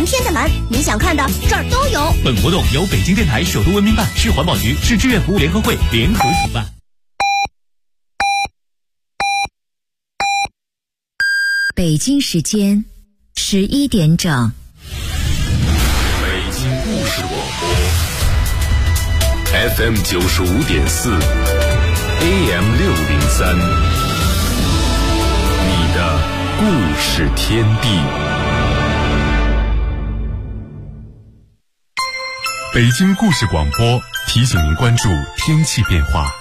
天的蓝，你想看的这儿都有。 本活动由北京电台首都文明办、市环保局、市志愿服务联合会联合主办。 北京时间11点整。 北京故事广播 FM 95.4 AM 603，你的故事天地。北京故事广播提醒您关注天气变化。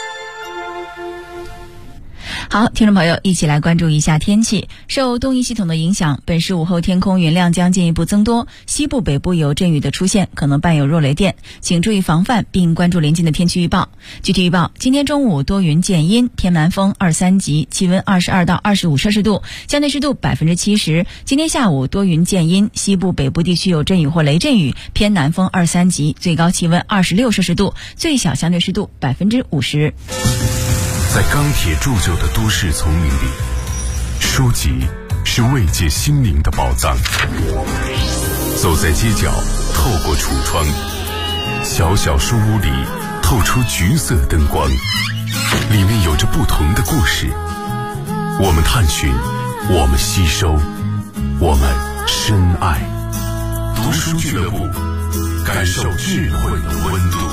好，听众朋友，一起来关注一下天气。受东移系统的影响，本市午后天空云量将进一步增多，西部北部有阵雨的出现，可能伴有弱雷电，请注意防范并关注临近的天气预报。具体预报：今天中午多云见阴，偏南风2、3级，气温22到25摄氏度，相对湿度70%。今天下午多云见阴，西部北部地区有阵雨或雷阵雨，偏南风2、3级，最高气温26摄氏度，最小相对湿度50%。 在钢铁铸就的都市丛林里，书籍是慰藉心灵的宝藏。走在街角，透过橱窗，小小书屋里透出橘色灯光，里面有着不同的故事。我们探寻，我们吸收，我们深爱。读书俱乐部，感受智慧的温度。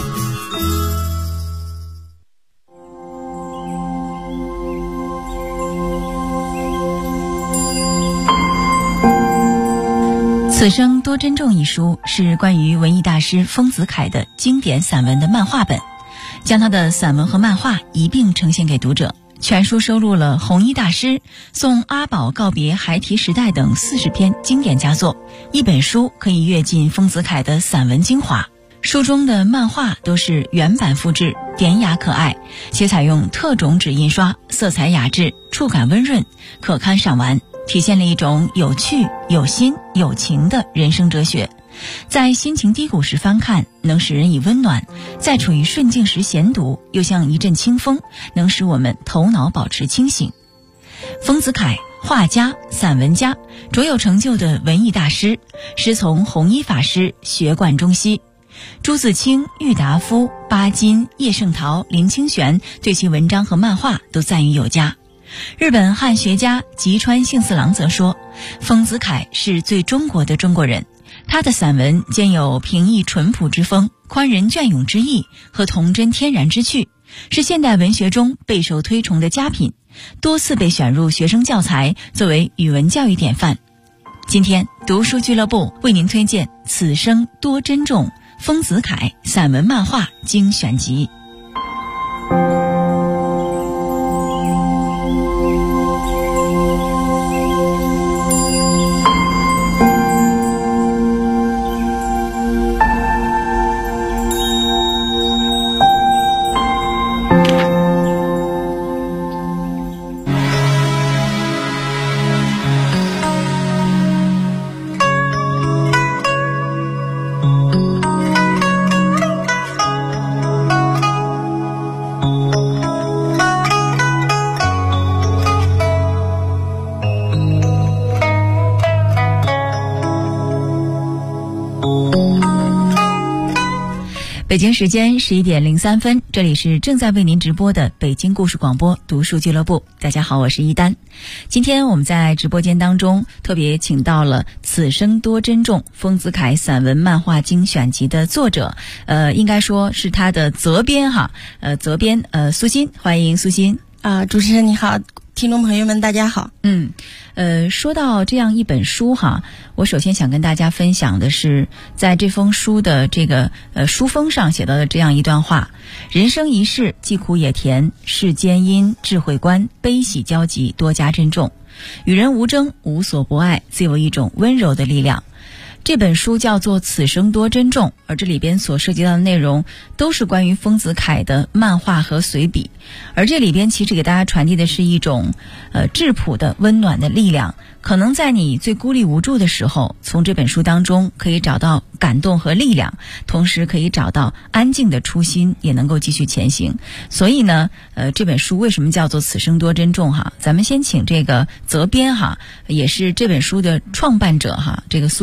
此生多珍重一书是关于文艺大师丰子恺的经典散文的漫画本，将他的散文和漫画一并呈现给读者。全书收录了红衣大师、送阿宝告别孩提时代等40篇经典佳作，一本书可以阅尽丰子恺的散文精华。书中的漫画都是原版复制，典雅可爱，且采用特种纸印刷，色彩雅致，触感温润，可堪赏玩，体现了一种有趣、有心、有情的人生哲学。在心情低谷时翻看，能使人以温暖；在处于顺境时闲读，又像一阵清风，能使我们头脑保持清醒。丰子恺，画家、散文家，卓有成就的文艺大师，师从弘一法师，学贯中西。朱自清、郁达夫、巴金、叶圣陶、林清玄对其文章和漫画都赞誉有加。日本汉学家吉川幸四郎则说，丰子恺是最中国的中国人。他的散文兼有平易淳朴之风、宽仁隽永之意和童真天然之趣，是现代文学中备受推崇的佳品，多次被选入学生教材，作为语文教育典范。今天读书俱乐部为您推荐《此生多珍重》丰子恺散文漫画精选集。北京时间11点03分，这里是正在为您直播的北京故事广播读书俱乐部。大家好，我是一丹。今天我们在直播间当中特别请到了《此生多珍重》丰子恺散文漫画精选集的作者，应该说是他的责编责编苏欣，欢迎苏欣。 主持人你好，听众朋友们大家好。 说到这样一本书我首先想跟大家分享的是，在这封书的这个书封上写到的这样一段话：人生一世，既苦也甜，世间因智慧观，悲喜交集，多加珍重。与人无争，无所不爱，自有一种温柔的力量。这本书叫做《此生多珍重》，而这里边所涉及到的内容都是关于丰子恺的漫画和随笔，而这里边其实给大家传递的是一种质朴的温暖的力量。可能在你最孤立无助的时候，从这本书当中可以找到感动和力量，同时可以找到安静的初心，也能够继续前行。所以呢这本书为什么叫做此生多珍重咱们先请这个责编也是这本书的创办者这个苏欣来说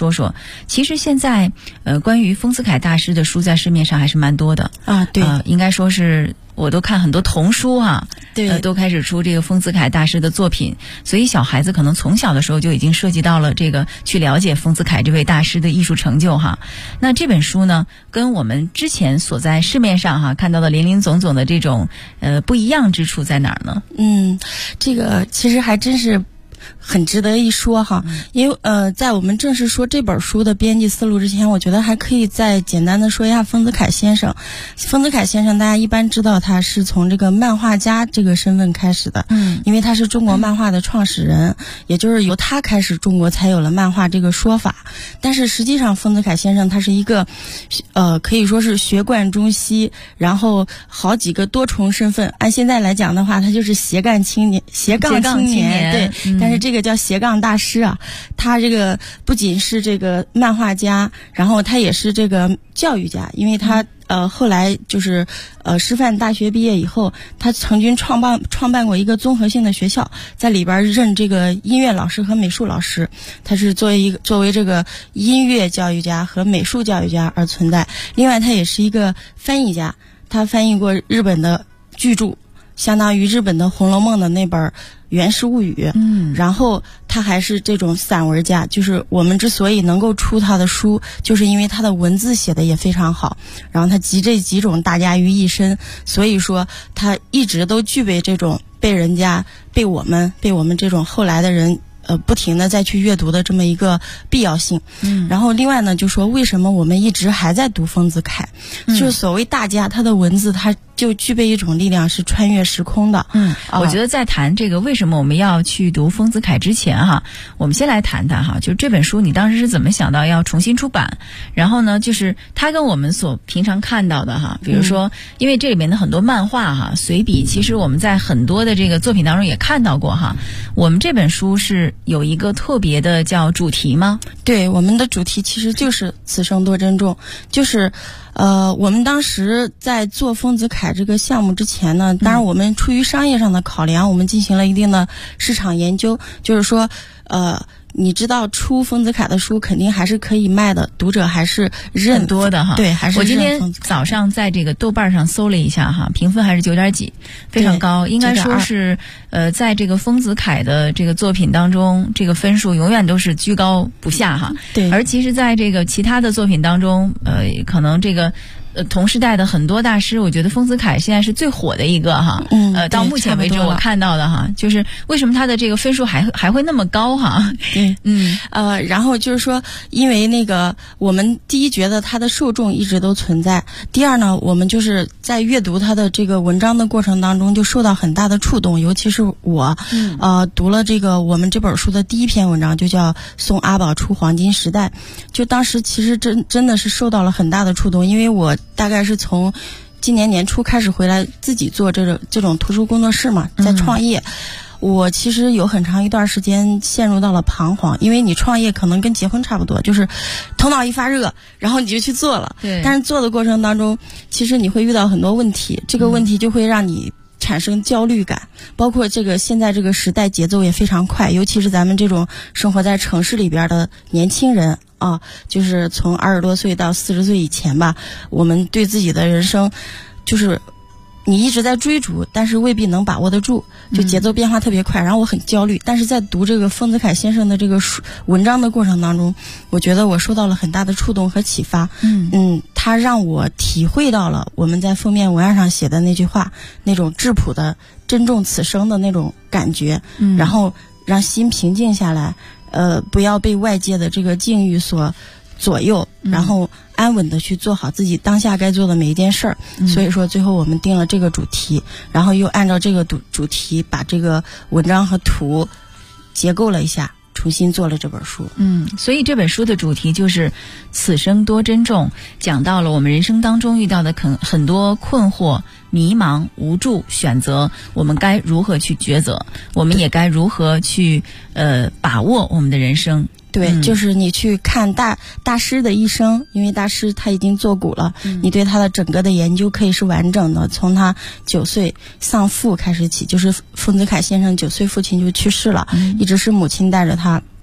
说说。其实现在关于丰子恺大师的书在市面上还是蛮多的啊，对， 应该说是我都看很多童书哈， 对， 都开始出这个丰子恺大师的作品，所以小孩子可能从小的时候就已经涉及到了这个去了解丰子恺这位大师的艺术成就哈。那这本书呢，跟我们之前所在市面上哈看到的林林总总的这种不一样之处在哪儿呢？ 这个其实还真是很值得一说哈，因为在我们正式说这本书的编辑思路之前，我觉得还可以再简单的说一下丰子恺先生。丰子恺先生大家一般知道他是从这个漫画家这个身份开始的，因为他是中国漫画的创始人，也就是由他开始中国才有了漫画这个说法。但是实际上丰子恺先生他是一个可以说是学贯中西，然后好几个多重身份，按现在来讲的话，他就是斜杠青年，对，但是这个叫斜杠大师啊。他这个不仅是这个漫画家，然后他也是这个教育家，因为他后来就是师范大学毕业以后，他曾经创办过一个综合性的学校，在里边任这个音乐老师和美术老师。他是作为这个音乐教育家和美术教育家而存在。另外他也是一个翻译家，他翻译过日本的巨著，相当于日本的《红楼梦》的那本《源氏物语》。然后他还是这种散文家，就是我们之所以能够出他的书，就是因为他的文字写的也非常好，然后他集这几种大家于一身，所以说他一直都具备这种被我们这种后来的人不停的再去阅读的这么一个必要性。然后另外呢，就说为什么我们一直还在读丰子恺，就是所谓大家他的文字他就具备一种力量，是穿越时空的。 我觉得在谈这个为什么我们要去读丰子恺之前哈，我们先来谈谈哈，就是这本书你当时是怎么想到要重新出版？然后呢，就是它跟我们所平常看到的哈，比如说，因为这里面的很多漫画哈、随笔，其实我们在很多的这个作品当中也看到过哈。我们这本书是有一个特别的叫主题吗？ 对，我们的主题其实就是此生多珍重，就是我们当时在做丰子恺这个项目之前呢，当然我们出于商业上的考量，我们进行了一定的市场研究，就是说你知道出丰子恺的书肯定还是可以卖的，读者还是很多的哈。 对，还是我今天早上在这个豆瓣上搜了一下哈，评分还是9点几，非常高，应该说是在这个丰子恺的这个作品当中，这个分数永远都是居高不下哈。 对， 而其实在这个其他的作品当中，可能这个同时代的很多大师，我觉得丰子恺现在是最火的一个哈。到目前为止我看到的哈，就是为什么他的这个分数还会那么高哈？ 然后就是说，因为那个我们第一觉得他的受众一直都存在，第二呢，我们就是在阅读他的这个文章的过程当中就受到很大的触动，尤其是我读了这个我们这本书的第一篇文章，就叫《送阿宝出黄金时代》，就当时其实真的是受到了很大的触动，因为我大概是从今年年初开始回来自己做这种图书工作室嘛，在创业。我其实有很长一段时间陷入到了彷徨，因为你创业可能跟结婚差不多，就是头脑一发热，然后你就去做了。 对。 但是做的过程当中，其实你会遇到很多问题，这个问题就会让你产生焦虑感，包括这个现在这个时代节奏也非常快，尤其是咱们这种生活在城市里边的年轻人啊，就是从20多岁到40岁以前吧，我们对自己的人生就是你一直在追逐，但是未必能把握得住，就节奏变化特别快，然后我很焦虑。但是在读这个丰子恺先生的这个文章的过程当中，我觉得我受到了很大的触动和启发。他让我体会到了我们在封面文案上写的那句话，那种质朴的珍重此生的那种感觉，然后让心平静下来，不要被外界的这个境遇所左右，然后安稳的去做好自己当下该做的每一件事儿。所以说最后我们定了这个主题，然后又按照这个主题把这个文章和图结构了一下，重新做了这本书。 所以这本书的主题就是此生多珍重，讲到了我们人生当中遇到的很多困惑、迷茫、无助、选择，我们该如何去抉择，我们也该如何去把握我们的人生。 对，就是你去看大师的一生，因为大师他已经作古了，你对他的整个的研究可以是完整的，从他9岁丧父开始起，就是丰子恺先生9岁父亲就去世了，一直是母亲带着他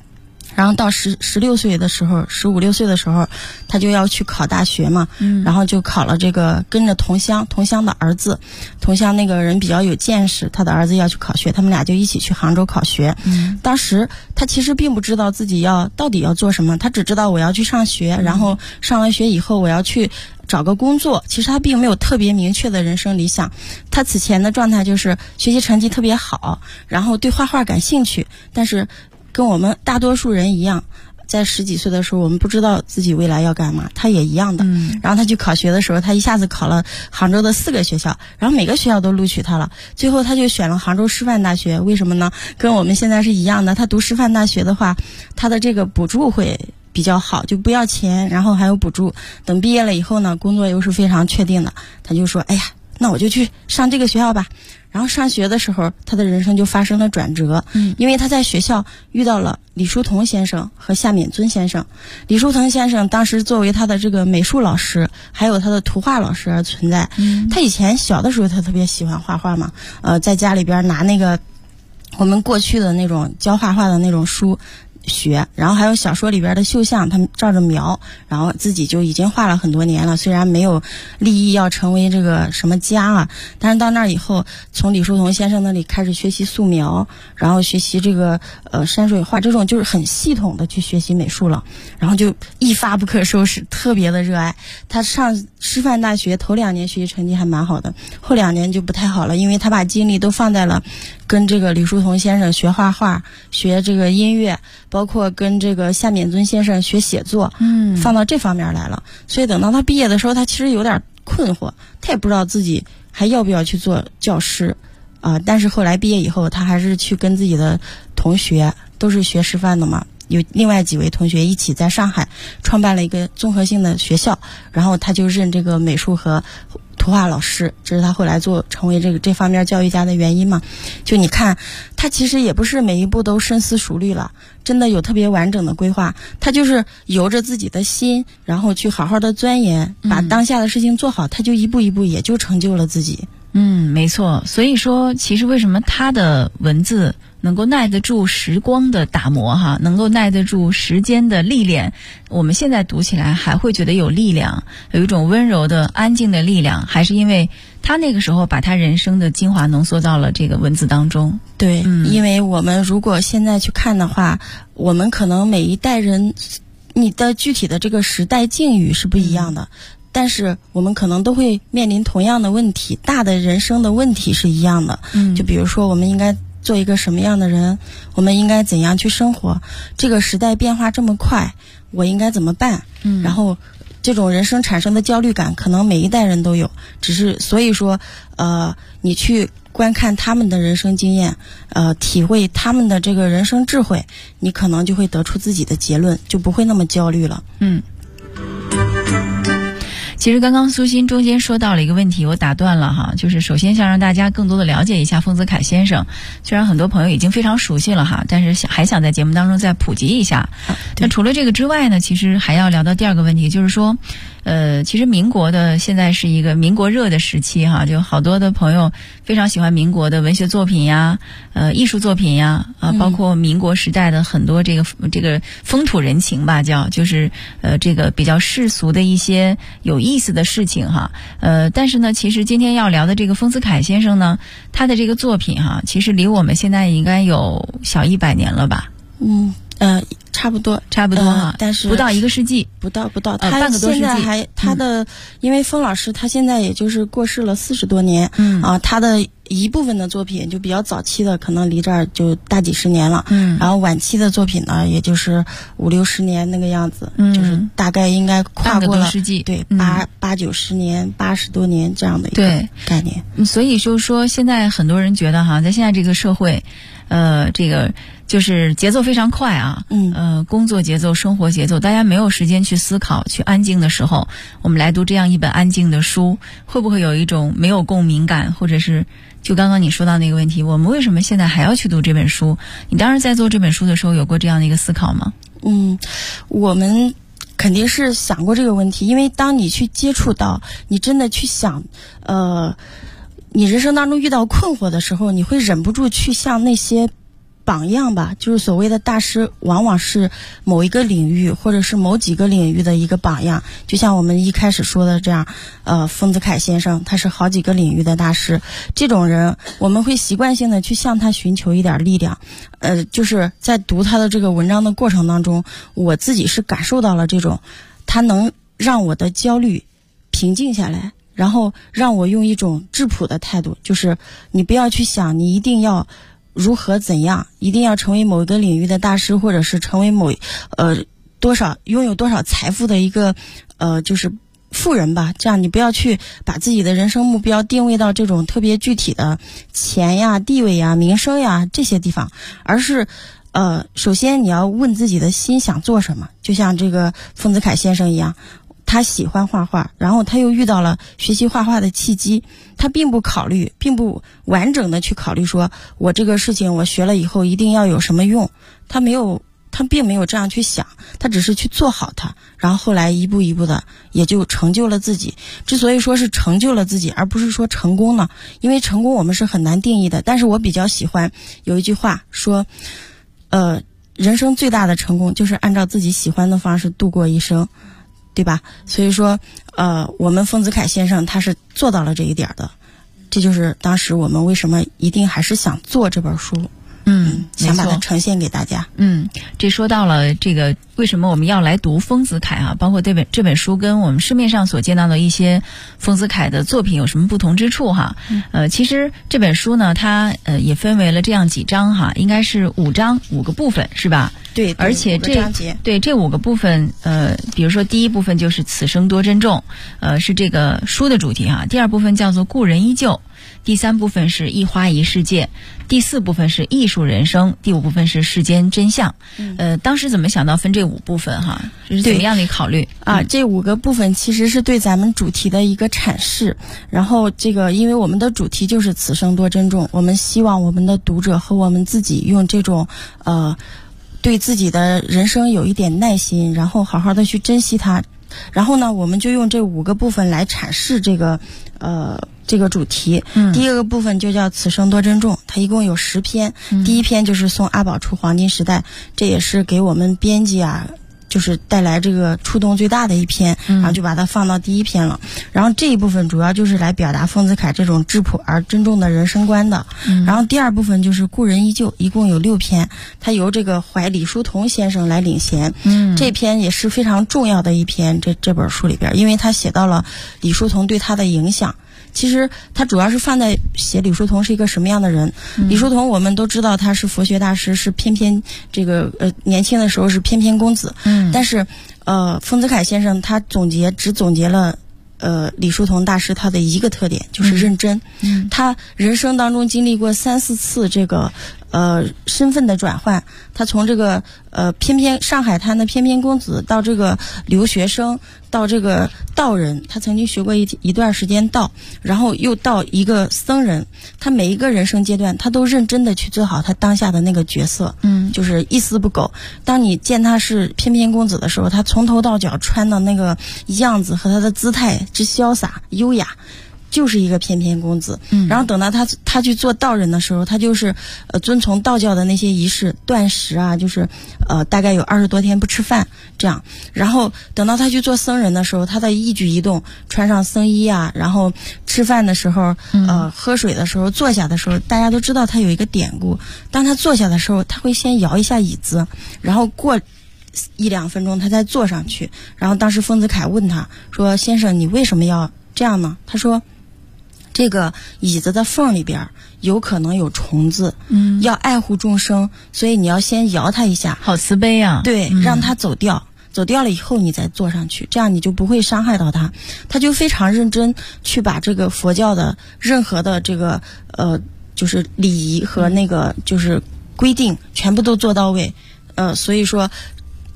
然后到16岁的时候，15、16岁的时候，他就要去考大学嘛，然后就考了这个，跟着同乡的儿子，同乡那个人比较有见识，他的儿子要去考学，他们俩就一起去杭州考学。当时他其实并不知道自己到底要做什么，他只知道我要去上学，然后上完学以后我要去找个工作，其实他并没有特别明确的人生理想。他此前的状态就是学习成绩特别好，然后对画画感兴趣，但是跟我们大多数人一样，在10几岁的时候，我们不知道自己未来要干嘛，他也一样的。然后他去考学的时候，他一下子考了杭州的4个学校，然后每个学校都录取他了，最后他就选了杭州师范大学。为什么呢？跟我们现在是一样的，他读师范大学的话，他的这个补助会比较好，就不要钱，然后还有补助。等毕业了以后呢，工作又是非常确定的，他就说，哎呀，那我就去上这个学校吧。然后上学的时候，他的人生就发生了转折。因为他在学校遇到了李叔同先生和夏勉尊先生。李叔同先生当时作为他的这个美术老师，还有他的图画老师而存在。他以前小的时候，他特别喜欢画画嘛，在家里边拿那个我们过去的那种教画画的那种书学，然后还有小说里边的绣像，他们照着描，然后自己就已经画了很多年了。虽然没有立意要成为这个什么家啊，但是到那儿以后，从李叔同先生那里开始学习素描，然后学习这个山水画，这种就是很系统的去学习美术了，然后就一发不可收拾，特别的热爱。他上师范大学头2年学习成绩还蛮好的，后2年就不太好了，因为他把精力都放在了跟这个李叔同先生学画画，学这个音乐，包括跟这个夏勉尊先生学写作，放到这方面来了。所以等到他毕业的时候，他其实有点困惑，他也不知道自己还要不要去做教师但是后来毕业以后，他还是去跟自己的同学，都是学师范的嘛，有另外几位同学一起在上海创办了一个综合性的学校，然后他就任这个美术和图画老师，这是他后来成为这方面教育家的原因嘛。就你看，他其实也不是每一步都深思熟虑了，真的有特别完整的规划，他就是由着自己的心，然后去好好的钻研，把当下的事情做好，他就一步一步也就成就了自己。 没错。所以说其实为什么他的文字能够耐得住时光的打磨能够耐得住时间的历练，我们现在读起来还会觉得有力量，有一种温柔的安静的力量，还是因为他那个时候把他人生的精华浓缩到了这个文字当中。 对，因为我们如果现在去看的话，我们可能每一代人你的具体的这个时代境遇是不一样的，但是我们可能都会面临同样的问题，大的人生的问题是一样的。就比如说我们应该做一个什么样的人，我们应该怎样去生活，这个时代变化这么快，我应该怎么办？然后这种人生产生的焦虑感可能每一代人都有，只是所以说你去观看他们的人生经验，体会他们的这个人生智慧，你可能就会得出自己的结论，就不会那么焦虑了。 其实刚刚苏欣中间说到了一个问题，我打断了就是首先想让大家更多的了解一下丰子恺先生，虽然很多朋友已经非常熟悉了但是还想在节目当中再普及一下。那除了这个之外呢，其实还要聊到第二个问题，就是说其实民国的现在是一个民国热的时期就好多的朋友非常喜欢民国的文学作品呀，艺术作品呀，包括民国时代的很多这个风土人情吧，就是这个比较世俗的一些有意思的事情但是呢，其实今天要聊的这个丰子恺先生呢，他的这个作品其实离我们现在应该有小100年了吧？ 差不多但是不到1个世纪， 不到， 他半个多世纪。 现在还他的因为丰老师他现在也就是过世了40多年，他的一部分的作品就比较早期的，可能离这儿就大几十年了，然后晚期的作品呢，也就是50、60年那个样子，就是大概应该跨过了半个多世纪， 对，8、90年、80多年这样的一个概念。 所以就是说，现在很多人觉得在现在这个社会，这个就是节奏非常快工作节奏、生活节奏，大家没有时间去思考、去安静的时候，我们来读这样一本安静的书，会不会有一种没有共鸣感，或者是就刚刚你说到那个问题，我们为什么现在还要去读这本书？你当时在做这本书的时候有过这样的一个思考吗？ 我们肯定是想过这个问题，因为当你去接触到，你真的去想你人生当中遇到困惑的时候，你会忍不住去向那些榜样吧，就是所谓的大师往往是某一个领域或者是某几个领域的一个榜样，就像我们一开始说的这样，丰子恺先生他是好几个领域的大师，这种人我们会习惯性的去向他寻求一点力量。就是在读他的这个文章的过程当中，我自己是感受到了这种他能让我的焦虑平静下来，然后让我用一种质朴的态度，就是你不要去想你一定要如何怎样，一定要成为某一个领域的大师，或者是成为拥有多少财富的一个就是富人吧，这样你不要去把自己的人生目标定位到这种特别具体的钱呀、地位呀、名声呀这些地方，而是首先你要问自己的心想做什么。就像这个丰子恺先生一样，他喜欢画画，然后他又遇到了学习画画的契机，他并不完整的去考虑说我这个事情我学了以后一定要有什么用，他并没有这样去想，他只是去做好它，然后后来一步一步的也就成就了自己。之所以说是成就了自己而不是说成功呢，因为成功我们是很难定义的，但是我比较喜欢有一句话说人生最大的成功就是按照自己喜欢的方式度过一生，对吧？所以说我们丰子恺先生他是做到了这一点的，这就是当时我们为什么一定还是想做这本书，想把它呈现给大家。 这说到了这个为什么我们要来读丰子恺啊，包括这本书跟我们市面上所见到的一些丰子恺的作品有什么不同之处哈？其实这本书呢，它也分为了这样几章哈，应该是5章5个部分是吧？ 对， 而且这5个部分，比如说第一部分就是此生多珍重，是这个书的主题哈。第二部分叫做故人依旧，第3部分是一花一世界，第4部分是艺术人生，第5部分是世间真相。当时怎么想到分这5部分哈？这是怎么样的考虑啊？这5个部分其实是对咱们主题的一个阐释。然后这个因为我们的主题就是此生多珍重，我们希望我们的读者和我们自己用这种对自己的人生有一点耐心，然后好好的去珍惜它。然后呢，我们就用这5个部分来阐释这个主题。第一个部分就叫此生多珍重，它一共有10篇。第1篇就是送阿宝出黄金时代，这也是给我们编辑就是带来这个触动最大的一篇，然后就把它放到第1篇了。然后这一部分主要就是来表达丰子恺这种质朴而珍重的人生观的。然后第2部分就是故人依旧，一共有6篇，它由这个李叔同先生来领衔。这篇也是非常重要的一篇，这本书里边，因为他写到了李叔同对他的影响。其实他主要是放在写李叔同是一个什么样的人。李叔同我们都知道他是佛学大师，是翩翩这个年轻的时候是翩翩公子。但是丰子恺先生他只总结了李叔同大师他的一个特点，就是认真。他人生当中经历过3、4次这个身份的转换，他从这个上海滩的翩翩公子到这个留学生，到这个道人，他曾经学过一段时间道，然后又到一个僧人。他每一个人生阶段他都认真的去做好他当下的那个角色，就是一丝不苟。当你见他是翩翩公子的时候，他从头到脚穿的那个样子和他的姿态之潇洒优雅，就是一个翩翩公子。然后等到他去做道人的时候，他就是遵从道教的那些仪式，断食啊，就是大概有20多天不吃饭这样。然后等到他去做僧人的时候，他的一举一动，穿上僧衣啊，然后吃饭的时候喝水的时候，坐下的时候，大家都知道他有一个典故，当他坐下的时候，他会先摇一下椅子，然后过1、2分钟他再坐上去。然后当时丰子恺问他说，先生你为什么要这样呢？他说这个椅子的缝里边有可能有虫子，要爱护众生，所以你要先摇它一下。 好慈悲啊！ 对，让它走掉了以后你再坐上去，这样你就不会伤害到它。他就非常认真去把这个佛教的任何的这个就是礼仪和那个就是规定全部都做到位。所以说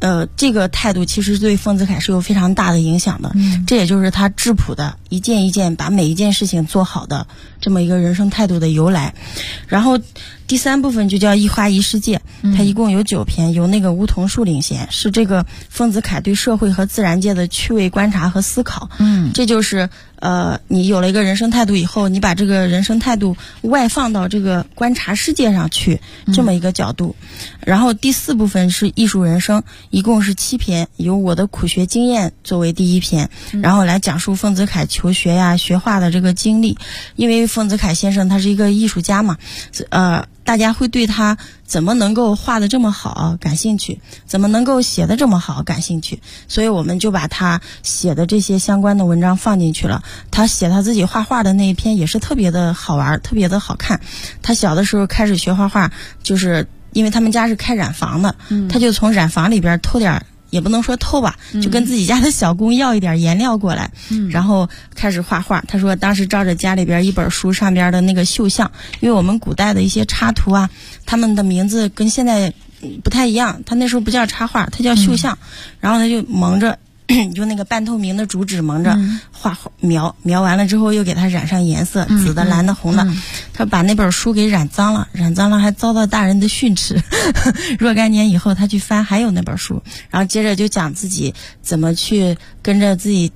这个态度其实对丰子恺是有非常大的影响的。这也就是他质朴的一件一件把每一件事情做好的这么一个人生态度的由来。然后第3部分就叫一花一世界，它一共有9篇，由那个梧桐树领衔，是这个丰子恺对社会和自然界的趣味观察和思考。这就是你有了一个人生态度以后，你把这个人生态度外放到这个观察世界上去，这么一个角度。然后第4部分是艺术人生，一共是7篇，由我的苦学经验作为第1篇，然后来讲述丰子恺求学呀、学画的这个经历。因为丰子恺先生他是一个艺术家嘛，大家会对他怎么能够画得这么好感兴趣，怎么能够写得这么好感兴趣，所以我们就把他写的这些相关的文章放进去了。他写他自己画画的那一篇也是特别的好玩，特别的好看。他小的时候开始学画画，就是因为他们家是开染坊的，他就从染坊里边偷点，也不能说偷吧，就跟自己家的小工要一点颜料过来，然后开始画画。他说当时照着家里边一本书上边的那个绣像，因为我们古代的一些插图啊，他们的名字跟现在不太一样，他那时候不叫插画，他叫绣像。然后他就蒙着用那个半透明的竹纸蒙着描完了之后又给它染上颜色，紫的、蓝的、红的。他把那本书给染脏了还遭到大人的训斥。若干年以后他去翻还有那本书，然后接着就讲自己怎么去跟着自己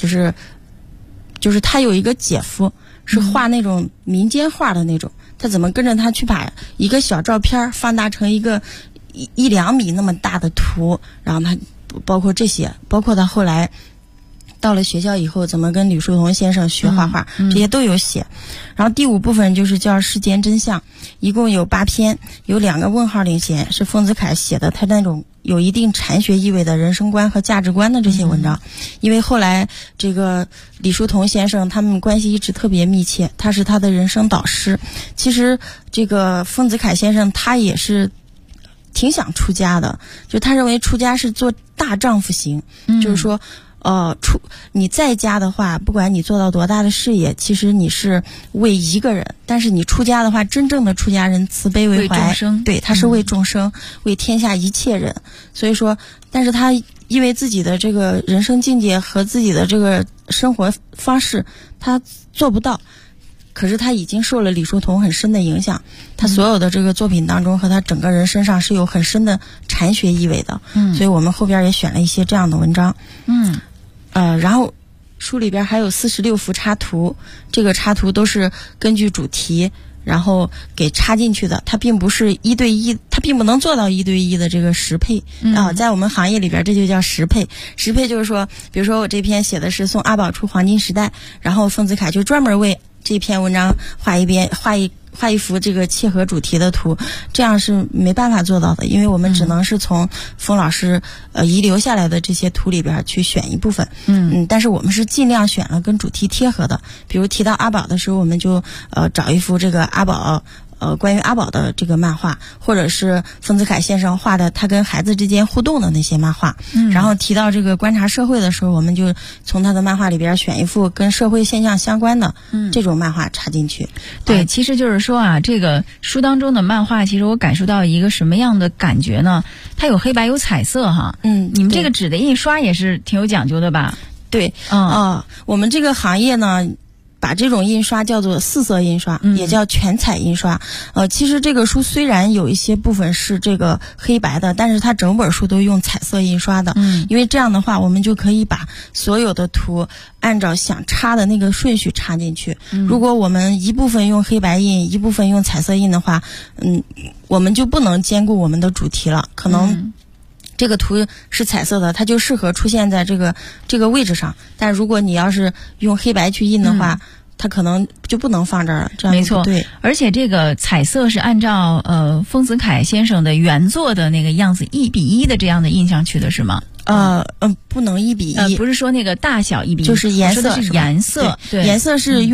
就是他有一个姐夫是画那种民间画的那种，他怎么跟着他去把一个小照片放大成一个1-2米那么大的图，然后他包括这些，包括他后来到了学校以后怎么跟吕叔同先生学画画，这些都有写。然后第5部分就是叫世间真相，一共有8篇，有2个问号领衔，是丰子恺写的他那种有一定禅学意味的人生观和价值观的这些文章。因为后来这个李叔同先生他们关系一直特别密切，他是他的人生导师。其实这个丰子恺先生他也是挺想出家的，就他认为出家是做大丈夫行，就是说你在家的话，不管你做到多大的事业，其实你是为一个人，但是你出家的话，真正的出家人慈悲为怀，对，他是为众生，为天下一切人。所以说，但是他因为自己的这个人生境界和自己的这个生活方式，他做不到。可是他已经受了李叔同很深的影响，他所有的这个作品当中和他整个人身上是有很深的禅学意味的。所以我们后边也选了一些这样的文章。然后书里边还有46幅插图，这个插图都是根据主题然后给插进去的，它并不是1对1，它并不能做到1对1的这个实配。在我们行业里边这就叫实配。实配就是说，比如说我这篇写的是送阿宝出黄金时代，然后丰子恺就专门为这篇文章画一幅这个切合主题的图，这样是没办法做到的，因为我们只能是从丰老师遗留下来的这些图里边去选一部分。但是我们是尽量选了跟主题贴合的，比如提到阿宝的时候，我们就找一幅这个阿宝关于阿宝的这个漫画，或者是丰子恺先生画的他跟孩子之间互动的那些漫画。然后提到这个观察社会的时候，我们就从他的漫画里边选一幅跟社会现象相关的这种漫画插进去。 对，其实就是说啊，这个书当中的漫画，其实我感受到一个什么样的感觉呢？它有黑白有彩色哈。你们这个纸的印刷也是挺有讲究的吧？ 对，我们这个行业呢，把这种印刷叫做4色印刷，也叫全彩印刷。其实这个书虽然有一些部分是这个黑白的，但是它整本书都用彩色印刷的。因为这样的话，我们就可以把所有的图按照想插的那个顺序插进去。如果我们一部分用黑白印，一部分用彩色印的话，我们就不能兼顾我们的主题了。可能这个图是彩色的，它就适合出现在这个位置上，但如果你要是用黑白去印的话，它可能就不能放这儿了。这样没错， 对。 而且这个彩色是按照丰子恺先生的原作的那个样子1比1的这样的印上去的是吗？ 不能1比1， 不是说那个大小1比1， 就是颜色， 是颜色。 对，颜色是用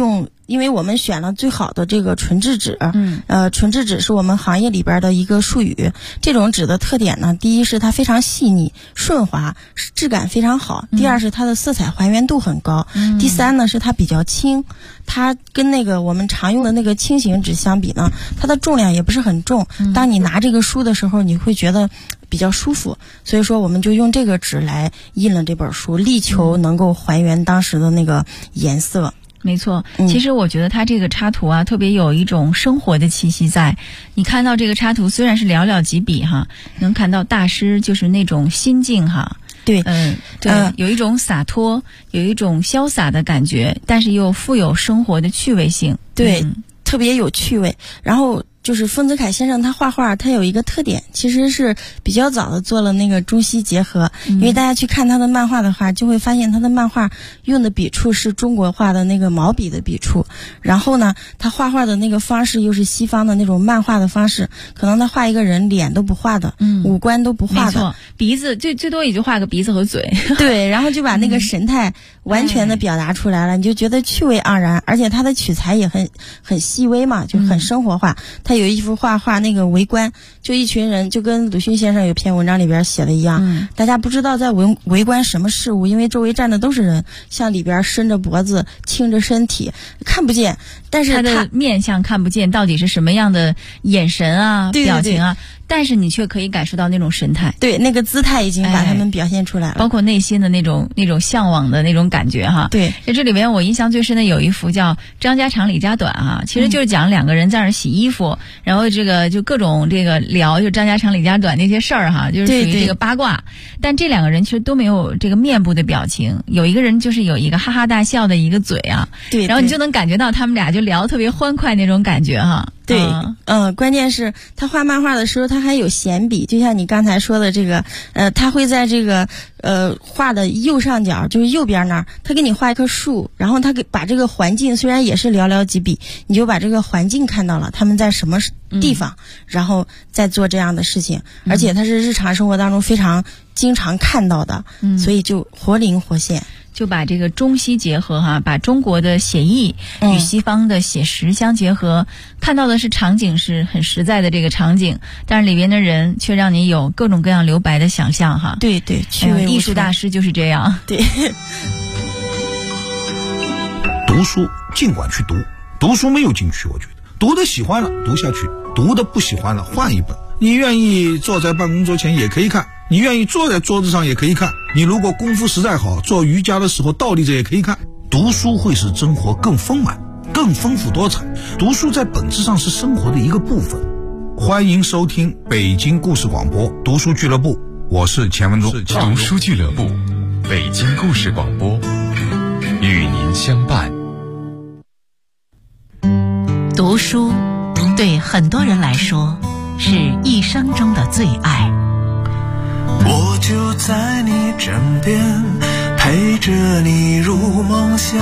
因为我们选了最好的这个纯质纸，纯质纸是我们行业里边的一个术语。这种纸的特点呢，第一是它非常细腻顺滑，质感非常好；第二是它的色彩还原度很高；第三呢是它比较轻。它跟那个我们常用的那个轻型纸相比呢，它的重量也不是很重。当你拿这个书的时候，你会觉得比较舒服。所以说，我们就用这个纸来印了这本书，力求能够还原当时的那个颜色。 没错，其实我觉得它这个插图啊，特别有一种生活的气息在。你看到这个插图虽然是寥寥几笔哈，能看到大师就是那种心境哈。 对， 对，有一种洒脱，有一种潇洒的感觉，但是又富有生活的趣味性。 对，特别有趣味。然后就是丰子恺先生他画画，他有一个特点，其实是比较早的做了那个中西结合。因为大家去看他的漫画的话，就会发现他的漫画用的笔触是中国画的那个毛笔的笔触，然后呢，他画画的那个方式又是西方的那种漫画的方式，可能他画一个人脸都不画的，五官都不画的， 没错，鼻子最多也就画个鼻子和嘴。 对，然后就把那个神态完全的表达出来了，你就觉得趣味盎然，而且他的取材也很细微嘛，就很生活化。他有一幅画那个围观，就一群人，就跟鲁迅先生有篇文章里边写的一样，大家不知道在围观什么事物，因为周围站的都是人，向里边伸着脖子，倾着身体，看不见，但是他的面相看不见，到底是什么样的眼神啊， 对表情啊，但是你却可以感受到那种神态， 对，那个姿态已经把他们表现出来了， 包括内心的那种向往的那种感觉哈。 对， 在这里边我印象最深的有一幅叫张家长李家短啊，其实就是讲两个人在那洗衣服，然后这个就各种这个聊就张家长李家短那些事儿哈，就是属于这个八卦。但这两个人其实都没有这个面部的表情，有一个人就是有一个哈哈大笑的一个嘴啊， 对， 然后你就能感觉到他们俩就聊特别欢快那种感觉哈。 对，关键是他画漫画的时候，他还有闲笔，就像你刚才说的这个，他会在这个画的右上角，就是右边那儿，他给你画一棵树，然后他把这个环境虽然也是寥寥几笔，你就把这个环境看到了，他们在什么地方，然后再做这样的事情，而且他是日常生活当中非常经常看到的，所以就活灵活现。 就把这个中西结合哈，把中国的写意与西方的写实相结合，看到的是场景是很实在的这个场景，但是里边的人却让你有各种各样留白的想象哈。 对对， 艺术大师就是这样。 对。 读书尽管去读，读书没有禁区，我觉得读的喜欢了读下去，读的不喜欢了换一本。你愿意坐在办公桌前也可以看，你愿意坐在桌子上也可以看，你如果功夫实在好，做瑜伽的时候倒立着也可以看。读书会使生活更丰满更丰富多彩，读书在本质上是生活的一个部分。欢迎收听北京故事广播读书俱乐部，我是钱文忠。 读书俱乐部，北京故事广播，与您相伴。 读书对很多人来说是一生中的最爱。 我就在你枕边，陪着你入梦乡，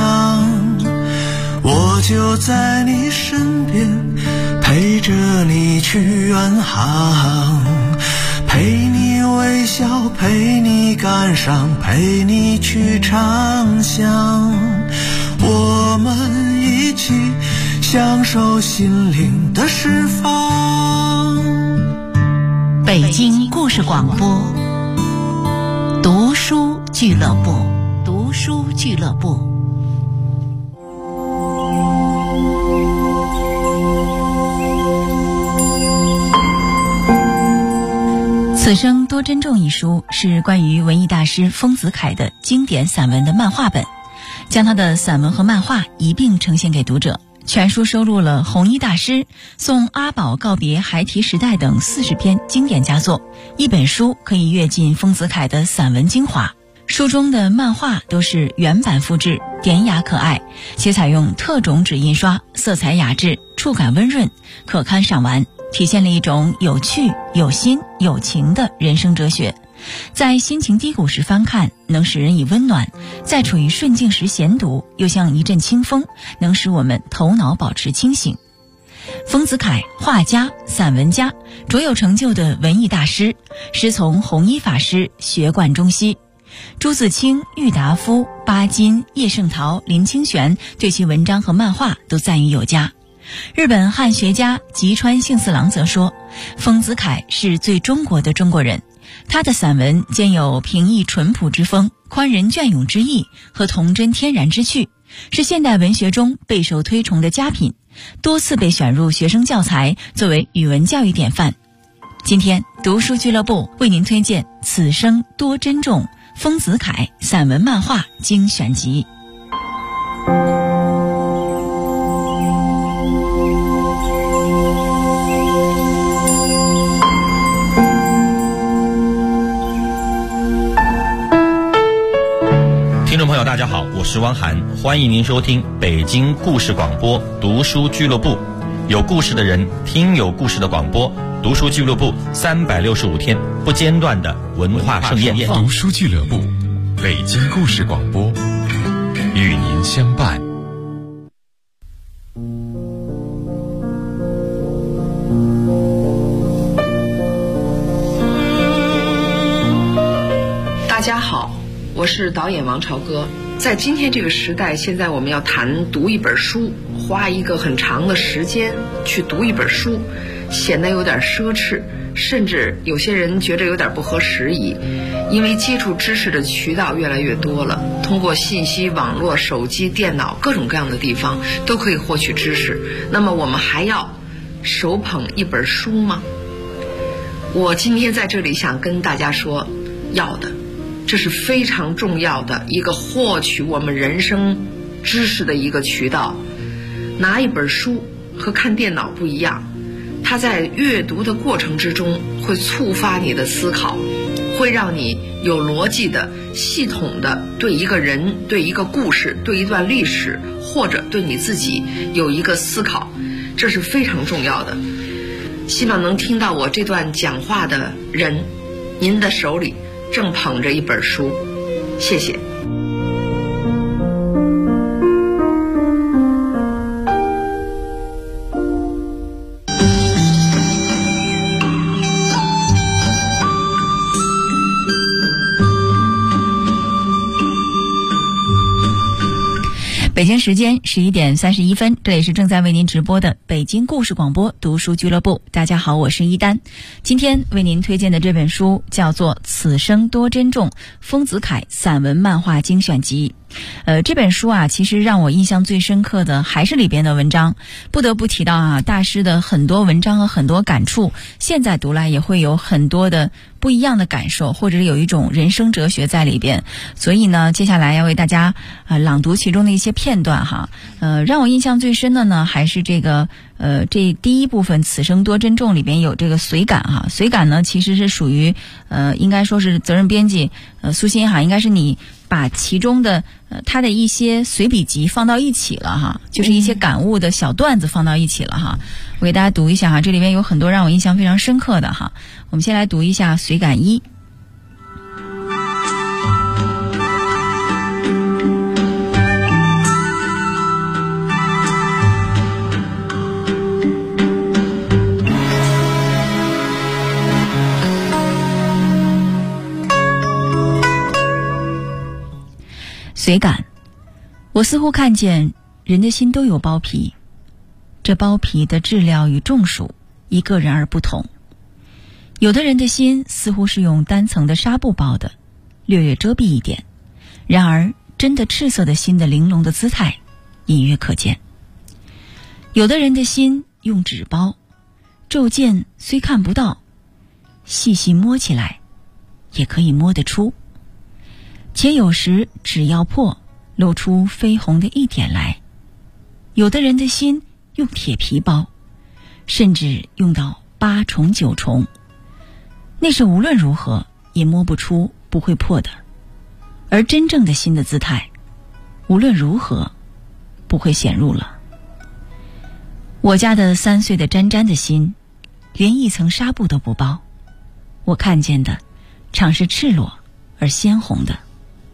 我就在你身边，陪着你去远航，陪你微笑，陪你感伤，陪你去畅想，我们一起享受心灵的释放。 北京故事广播，读书俱乐部，读书俱乐部。 此生多珍重一书是关于文艺大师丰子恺的经典散文的漫画本，将他的散文和漫画一并呈现给读者。全书收录了弘一大师、送阿宝告别孩提时代等40篇经典佳作，一本书可以阅尽丰子恺的散文精华。书中的漫画都是原版复制，典雅可爱，且采用特种纸印刷，色彩雅致，触感温润，可堪赏玩，体现了一种有趣、有心、有情的人生哲学。在心情低谷时翻看，能使人以温暖；在处于顺境时闲读，又像一阵清风，能使我们头脑保持清醒。丰子恺，画家、散文家，卓有成就的文艺大师，师从弘一法师，学贯中西。 朱自清、郁达夫、巴金、叶圣陶、林清玄对其文章和漫画都赞誉有加。日本汉学家吉川幸四郎则说，丰子恺是最中国的中国人，他的散文兼有平易淳朴之风、宽仁隽永之意和童真天然之趣，是现代文学中备受推崇的佳品，多次被选入学生教材，作为语文教育典范。今天读书俱乐部为您推荐《此生多珍重》丰子恺散文漫画精选集。 听众朋友大家好，我是汪涵，欢迎您收听北京故事广播读书俱乐部，有故事的人听有故事的广播，读书俱乐部365天不间断的文化盛宴。 读书俱乐部，北京故事广播，与您相伴。 大家好，我是导演王朝歌。在今天这个时代，现在我们要谈读一本书，花一个很长的时间去读一本书，显得有点奢侈，甚至有些人觉得有点不合时宜。因为接触知识的渠道越来越多了，通过信息网络、手机、电脑各种各样的地方都可以获取知识，那么我们还要手捧一本书吗？我今天在这里想跟大家说，要的。这是非常重要的一个获取我们人生知识的一个渠道。拿一本书和看电脑不一样，它在阅读的过程之中会触发你的思考，会让你有逻辑的、系统的对一个人、对一个故事、对一段历史，或者对你自己有一个思考，这是非常重要的。希望能听到我这段讲话的人，您的手里正捧着一本书，谢谢。 北京时间11点31分，这里是正在为您直播的北京故事广播读书俱乐部。大家好，我是一丹。今天为您推荐的这本书叫做《此生多珍重》，丰子恺散文漫画精选集。这本书啊，其实让我印象最深刻的还是里边的文章。不得不提到啊，大师的很多文章和很多感触，现在读来也会有很多的不一样的感受，或者有一种人生哲学在里边。所以呢，接下来要为大家朗读其中的一些片段哈。让我印象最深的呢，还是这个这第一部分《此生多珍重》里边有这个随感哈。随感呢，其实是属于应该说是责任编辑苏欣哈，应该是你把其中的他的一些随笔集放到一起了哈，就是一些感悟的小段子放到一起了哈。我给大家读一下哈，这里面有很多让我印象非常深刻的哈。我们先来读一下随感一。随感，我似乎看见人的心都有包皮，这包皮的质料与重数依个人而不同。有的人的心似乎是用单层的纱布包的，略略遮蔽一点，然而真的赤色的心的玲珑的姿态隐约可见。有的人的心用纸包，皱见虽看不到，细细摸起来也可以摸得出，且有时只要破，露出绯红的一点来。有的人的心用铁皮包，甚至用到8重9重，那是无论如何也摸不出不会破的。而真正的心的姿态，无论如何不会显露了。我家的3岁的沾沾的心，连一层纱布都不包，我看见的常是赤裸而鲜红的。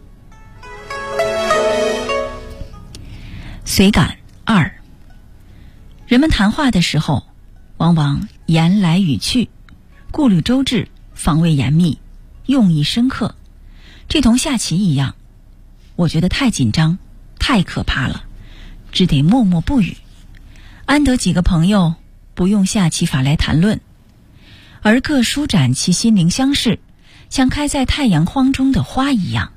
随感2，人们谈话的时候，往往言来语去，顾虑周至，防卫严密，用意深刻， 这同下棋一样，我觉得太紧张，太可怕了，只得默默不语，安得几个朋友不用下棋法来谈论，而各舒展其心灵相视，像开在太阳荒中的花一样。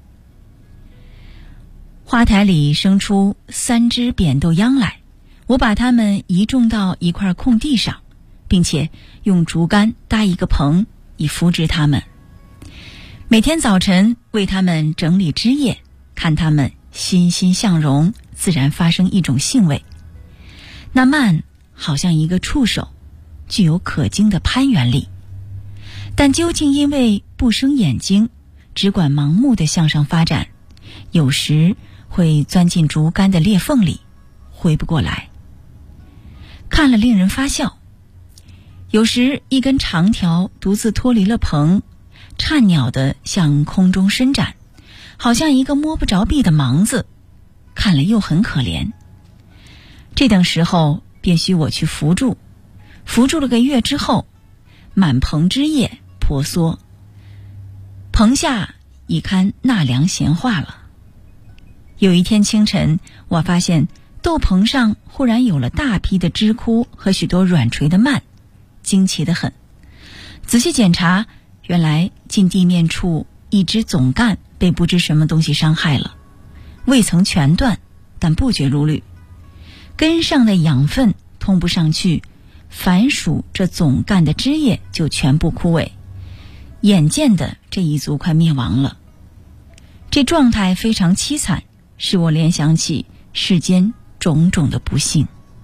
花台里生出3只扁豆秧来，我把它们移种到一块空地上，并且用竹竿搭一个棚以扶植它们。每天早晨为它们整理枝叶，看它们欣欣向荣，自然发生一种兴味。那蔓好像一个触手，具有可惊的攀援力，但究竟因为不生眼睛，只管盲目地向上发展，有时会钻进竹竿的裂缝里，回不过来，看了令人发笑。有时一根长条独自脱离了棚，颤鸟地向空中伸展，好像一个摸不着壁的盲子，看了又很可怜。这等时候便需我去扶助了个月之后，满棚枝叶婆娑，棚下已堪纳凉闲话了。有一天清晨，我发现豆棚上忽然有了大批的枝枯和许多软垂的蔓，惊奇得很。仔细检查，原来近地面处一枝总干被不知什么东西伤害了，未曾全断，但不绝如缕，根上的养分通不上去，凡属这总干的枝叶就全部枯萎，眼见的这一族快灭亡了。这状态非常凄惨，使我联想起世间种种的不幸。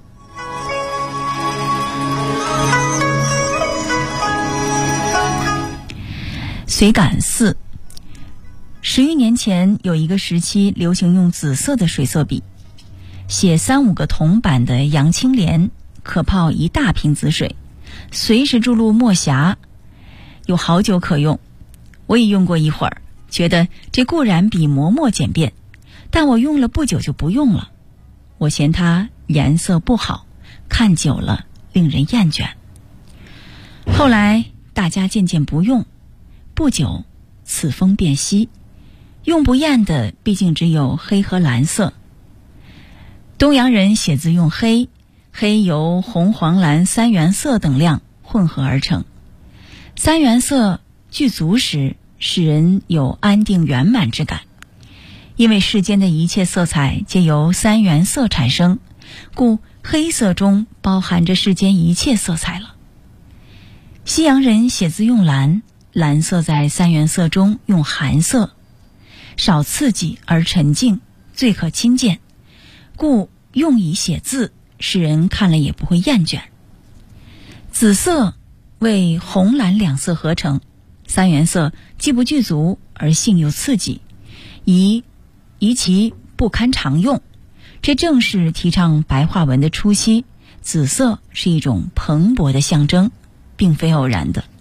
随感4，10余年前有一个时期流行用紫色的水色笔，写3、5个铜板的杨青莲，可泡一大瓶紫水，随时注入墨匣，有好久可用。我也用过一会儿，觉得这固然比磨墨简便，但我用了不久就不用了。我嫌它颜色不好，看久了令人厌倦。后来大家渐渐不用，不久此风便息，用不厌的毕竟只有黑和蓝色。东洋人写字用黑，黑由红、黄、蓝3原色等量混合而成。3原色具足时，使人有安定圆满之感。因为世间的一切色彩皆由3原色产生，故黑色中包含着世间一切色彩了。西洋人写字用蓝，蓝色在3原色中用寒色，少刺激而沉静，最可亲见，故用以写字，使人看了也不会厌倦。紫色为红蓝2色合成，3原色既不具足，而性又刺激，宜其不堪常用。这正是提倡白话文的初期，紫色是一种蓬勃的象征，并非偶然的。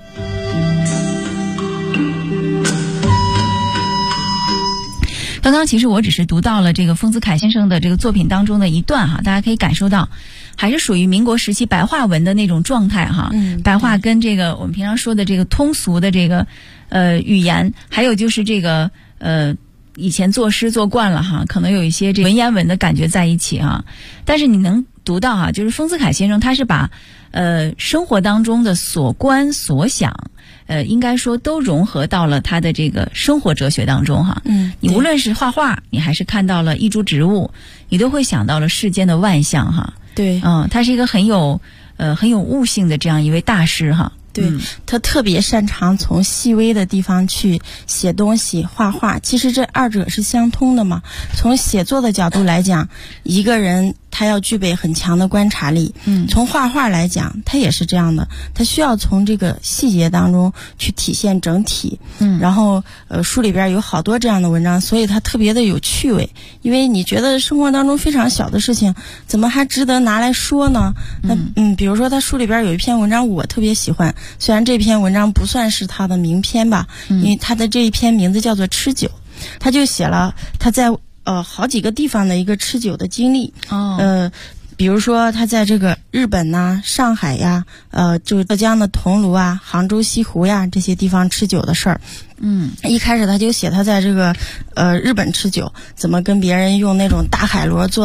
刚刚其实我只是读到了这个丰子恺先生的这个作品当中的一段哈，大家可以感受到还是属于民国时期白话文的那种状态哈。白话跟这个我们平常说的这个通俗的这个语言，还有就是这个以前作诗作惯了哈，可能有一些这文言文的感觉在一起哈。但是你能读到哈，就是丰子恺先生他是把生活当中的所观所想应该说都融合到了他的这个生活哲学当中哈。你无论是画画，你还是看到了一株植物，你都会想到了世间的万象哈。 对， 他是一个很有悟性的这样一位大师哈。 对，他特别擅长从细微的地方去写东西画画，其实这二者是相通的嘛。从写作的角度来讲，一个人他要具备很强的观察力，从画画来讲他也是这样的，他需要从这个细节当中去体现整体。然后书里边有好多这样的文章，所以他特别的有趣味，因为你觉得生活当中非常小的事情怎么还值得拿来说呢？比如说他书里边有一篇文章我特别喜欢，虽然这篇文章不算是他的名篇吧，因为他的这一篇名字叫做吃酒，他就写了他在好几个地方的一个吃酒的经历。 比如说他在这个日本呐、上海呀，就浙江的桐庐啊、杭州西湖呀这些地方吃酒的事儿。一开始他就写他在这个日本吃酒，怎么跟别人用那种大海螺做